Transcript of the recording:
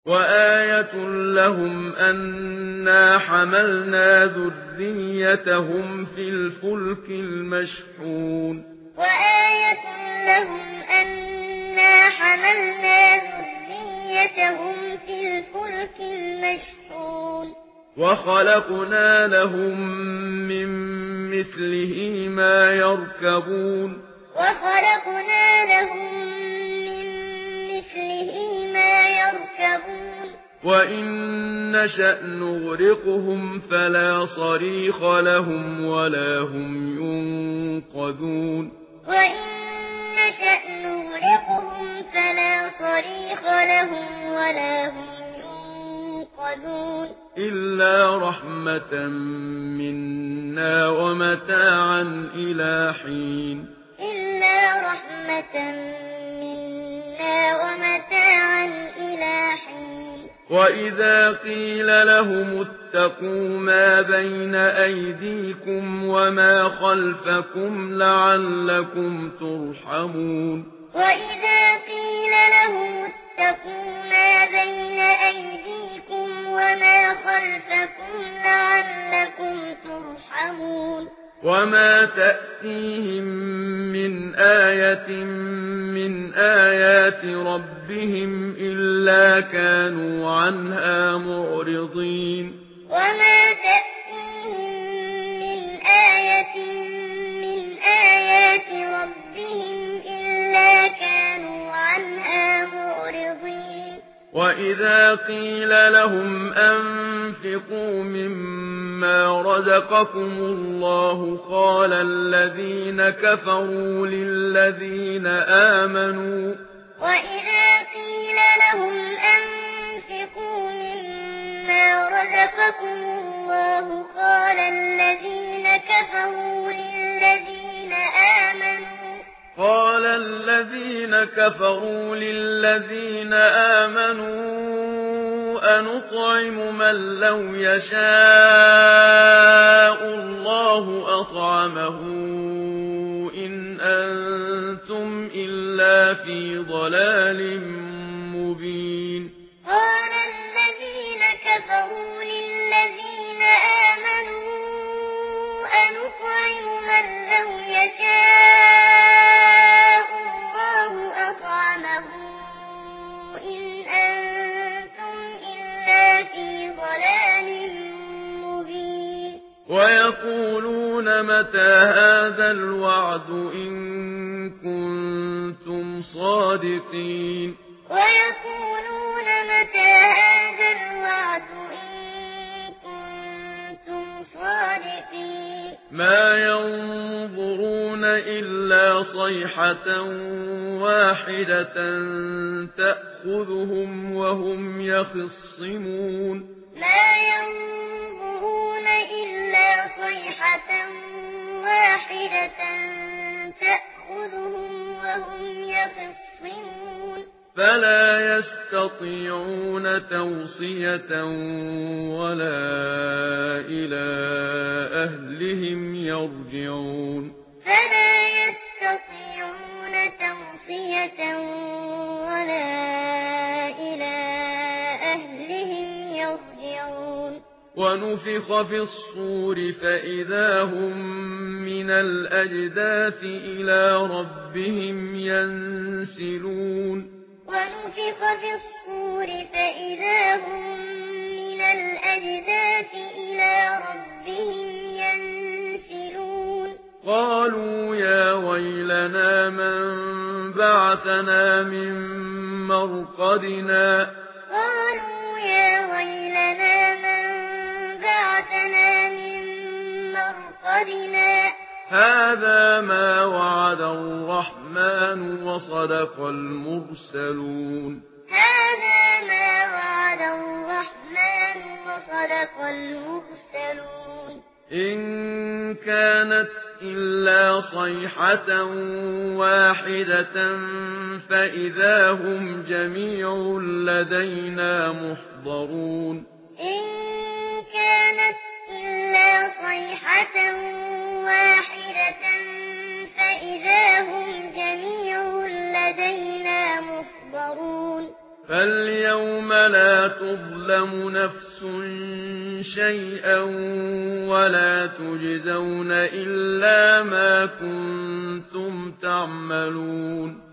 وآية لهم أنا حملنا ذريتهم في الفلك المشحون وآية لهم أنا حملنا ذريتهم في الفلك المشحون وخلقنا لهم من مثله ما يركبون وخلقنا لهم من مثله ما يركبون وإن نشأ نغرقهم فلا صريخ لهم ولا هم ينقذون وإن نشأ نغرقهم فلا صريخ لهم ولا هم ينقذون إلا رحمة منا ومتاعا إلى حين إلا رحمة منا ومتاعا إلى حين وإذا قيل لهم اتقوا ما بين أيديكم وما خلفكم لعلكم ترحمون وإذا قيل لهم اتقوا ما بين أيديكم وما خلفكم لعلكم ترحمون وما تأتيهم من آية من آيات ربهم إلا كانوا عنها معرضين وما تأتيهم من آية من آيات ربهم إلا كانوا عنها معرضين وإذا قيل لهم أنفقوا مما رزقكم الله قال الذين كفروا للذين آمنوا وإذا قيل لهم أنفقوا مما رزقكم الله قال الذين كفروا للذين آمنوا أنطعم من لو يشاء الله أطعمه إن أنتم إلا في ضلال مبين قال الذين كفروا للذين آمنوا أنطعم من لو يشاء الله أطعمه إن أنتم إلا في ضلال مبين ويقولون متى هذا الوعد إن كنتم صادقين ويقولون متى هذا الوعد إن كنتم صادقين ما ينظرون إلا صيحة واحدة تأخذهم وهم يخصمون ما ينظرون إلا صيحة واحدة تأخذهم وهم يخصمون فلا يستطيعون توصية ولا إلى أهلهم يرجعون فلا يستطيعون توصية ولا إلى أهلهم يرجعون ونفخ في الصور فإذا هم من الأجداث إلى ربهم ينسلون ونفخ في الصور فإذا هم من الأجداث إلى ربهم ينسلون قالوا يا ويلنا من بعثنا من مرقدنا قالوا يا ويلنا من بعثنا من مرقدنا هذا ما وعد الرحمن وصدق المرسلون هذا ما وعد الرحمن وصدق المرسلون إن كانت إلا صيحة واحدة فإذا هم جميع لدينا محضرون إن كانت إلا صيحة واحدة فإذا هم جميع لدينا محضرون فاليوم لا تظلم نفس شيئا ولا تجزون إلا ما كنتم تعملون